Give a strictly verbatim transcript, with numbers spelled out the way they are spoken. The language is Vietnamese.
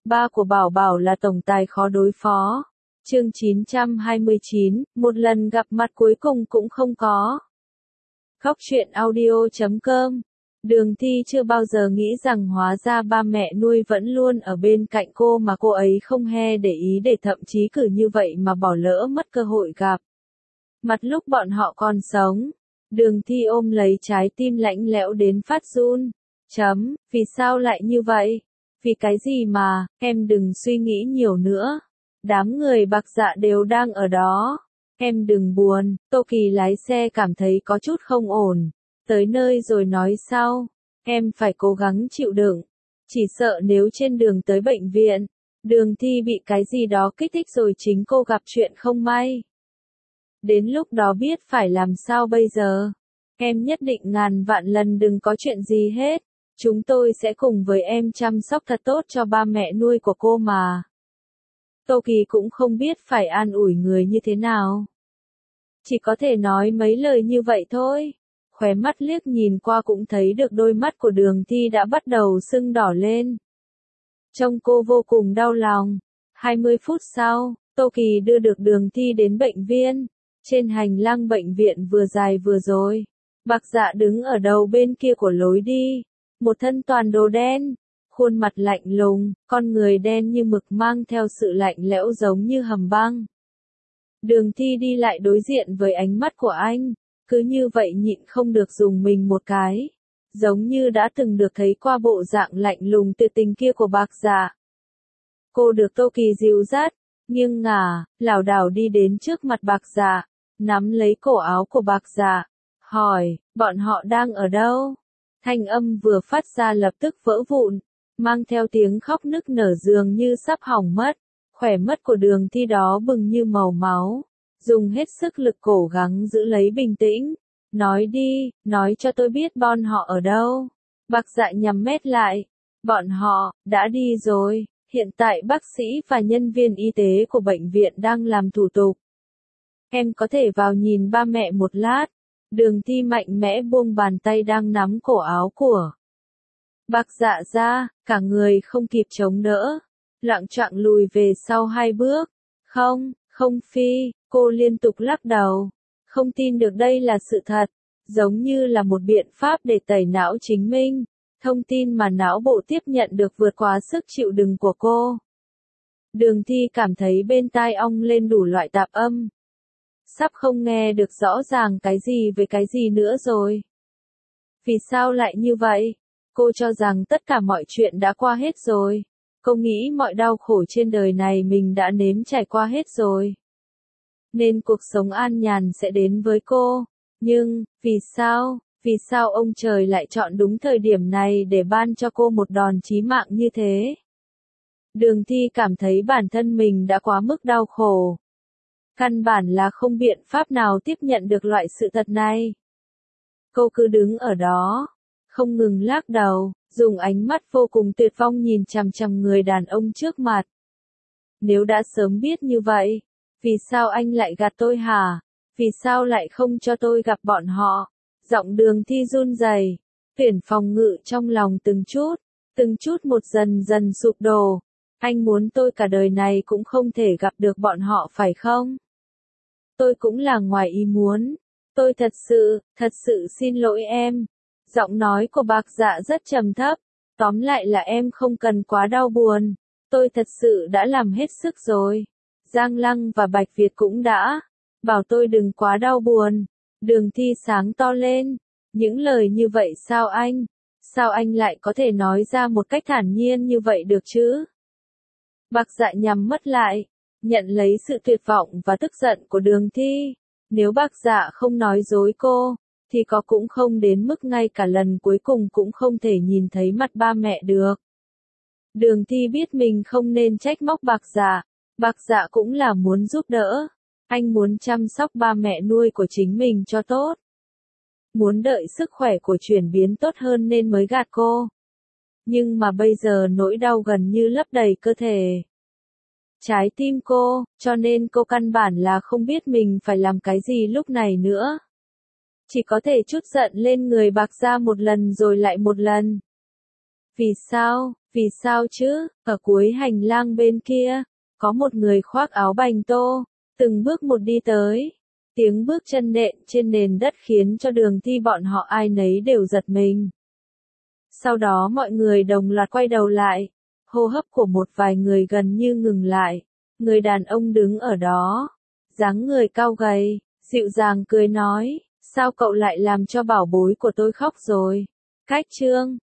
ba của Bảo Bảo là tổng tài khó đối phó. Chương chín trăm hai mươi chín, một lần gặp mặt cuối cùng cũng không có. Khóc chuyện audio chấm com. Đường Thi chưa bao giờ nghĩ rằng hóa ra ba mẹ nuôi vẫn luôn ở bên cạnh cô mà cô ấy không hề để ý, để thậm chí cử như vậy mà bỏ lỡ mất cơ hội gặp mặt lúc bọn họ còn sống. Đường Thi ôm lấy trái tim lạnh lẽo đến phát run. Chấm, vì sao lại như vậy? Vì cái gì mà, em đừng suy nghĩ nhiều nữa. Đám người Bạc Dạ đều đang ở đó. Em đừng buồn. Tô Kỳ lái xe cảm thấy có chút không ổn. Tới nơi rồi nói sau. Em phải cố gắng chịu đựng. Chỉ sợ nếu trên đường tới bệnh viện, Đường Thi bị cái gì đó kích thích rồi chính cô gặp chuyện không may. Đến lúc đó biết phải làm sao bây giờ. Em nhất định ngàn vạn lần đừng có chuyện gì hết. Chúng tôi sẽ cùng với em chăm sóc thật tốt cho ba mẹ nuôi của cô mà. Tô Kỳ cũng không biết phải an ủi người như thế nào. Chỉ có thể nói mấy lời như vậy thôi. Khóe mắt liếc nhìn qua cũng thấy được đôi mắt của Đường Thi đã bắt đầu sưng đỏ lên. Trông cô vô cùng đau lòng. hai mươi phút sau, Tô Kỳ đưa được Đường Thi đến bệnh viện. Trên hành lang bệnh viện vừa dài vừa dối, Bạc Dạ đứng ở đầu bên kia của lối đi. Một thân toàn đồ đen, khuôn mặt lạnh lùng, con người đen như mực mang theo sự lạnh lẽo giống như hầm băng. Đường Thi đi lại đối diện với ánh mắt của anh, cứ như vậy nhịn không được dùng mình một cái, giống như đã từng được thấy qua bộ dạng lạnh lùng tuyệt tình kia của Bạc Dạ. Cô được Tô Kỳ dìu dắt, nghiêng ngả, lảo đảo đi đến trước mặt Bạc Dạ, nắm lấy cổ áo của Bạc Dạ, hỏi, bọn họ đang ở đâu? Thanh âm vừa phát ra lập tức vỡ vụn, mang theo tiếng khóc nức nở dường như sắp hỏng mất. Khỏe mắt của Đường Thi đó bừng như màu máu, dùng hết sức lực cố gắng giữ lấy bình tĩnh. Nói đi, nói cho tôi biết bọn họ ở đâu. Bạc Dạ nhắm mắt lại. Bọn họ, đã đi rồi. Hiện tại bác sĩ và nhân viên y tế của bệnh viện đang làm thủ tục. Em có thể vào nhìn ba mẹ một lát. Đường Thi mạnh mẽ buông bàn tay đang nắm cổ áo của Bạc Dạ ra, cả người không kịp chống đỡ, loạng choạng lùi về sau hai bước. Không, không Phi, cô liên tục lắc đầu, không tin được đây là sự thật, giống như là một biện pháp để tẩy não chính mình. Thông tin mà não bộ tiếp nhận được vượt quá sức chịu đựng của cô. Đường Thi cảm thấy bên tai ong lên đủ loại tạp âm. Sắp không nghe được rõ ràng cái gì về cái gì nữa rồi. Vì sao lại như vậy? Cô cho rằng tất cả mọi chuyện đã qua hết rồi. Cô nghĩ mọi đau khổ trên đời này mình đã nếm trải qua hết rồi. Nên cuộc sống an nhàn sẽ đến với cô. Nhưng, vì sao? Vì sao ông trời lại chọn đúng thời điểm này để ban cho cô một đòn chí mạng như thế? Đường Thi cảm thấy bản thân mình đã quá mức đau khổ. Căn bản là không biện pháp nào tiếp nhận được loại sự thật này. Cô cứ đứng ở đó, không ngừng lắc đầu, dùng ánh mắt vô cùng tuyệt vọng nhìn chằm chằm người đàn ông trước mặt. Nếu đã sớm biết như vậy, vì sao anh lại gạt tôi hả? Vì sao lại không cho tôi gặp bọn họ? Giọng Đường Thi run rẩy, tuyển phòng ngự trong lòng từng chút, từng chút một dần dần sụp đổ. Anh muốn tôi cả đời này cũng không thể gặp được bọn họ phải không? Tôi cũng là ngoài ý muốn. Tôi thật sự, thật sự xin lỗi em. Giọng nói của Bạc Dạ rất trầm thấp. Tóm lại là em không cần quá đau buồn. Tôi thật sự đã làm hết sức rồi. Giang Lăng và Bạch Việt cũng đã bảo tôi đừng quá đau buồn. Đường Thi sáng to lên. Những lời như vậy sao anh? Sao anh lại có thể nói ra một cách thản nhiên như vậy được chứ? Bạc Dạ nhắm mắt lại, nhận lấy sự tuyệt vọng và tức giận của Đường Thi. Nếu Bạc Dạ không nói dối cô, thì có cũng không đến mức ngay cả lần cuối cùng cũng không thể nhìn thấy mặt ba mẹ được. Đường Thi biết mình không nên trách móc Bạc Dạ. Bạc Dạ cũng là muốn giúp đỡ. Anh muốn chăm sóc ba mẹ nuôi của chính mình cho tốt. Muốn đợi sức khỏe của chuyển biến tốt hơn nên mới gạt cô. Nhưng mà bây giờ nỗi đau gần như lấp đầy cơ thể. Trái tim cô, cho nên cô căn bản là không biết mình phải làm cái gì lúc này nữa. Chỉ có thể trút giận lên người Bạc Dạ một lần rồi lại một lần. Vì sao, vì sao chứ, ở cuối hành lang bên kia, có một người khoác áo bành tô, từng bước một đi tới. Tiếng bước chân nện trên nền đất khiến cho Đường Thi bọn họ ai nấy đều giật mình. Sau đó mọi người đồng loạt quay đầu lại, hô hấp của một vài người gần như ngừng lại. Người đàn ông đứng ở đó, dáng người cao gầy, dịu dàng cười nói, sao cậu lại làm cho bảo bối của tôi khóc rồi? Cách trương,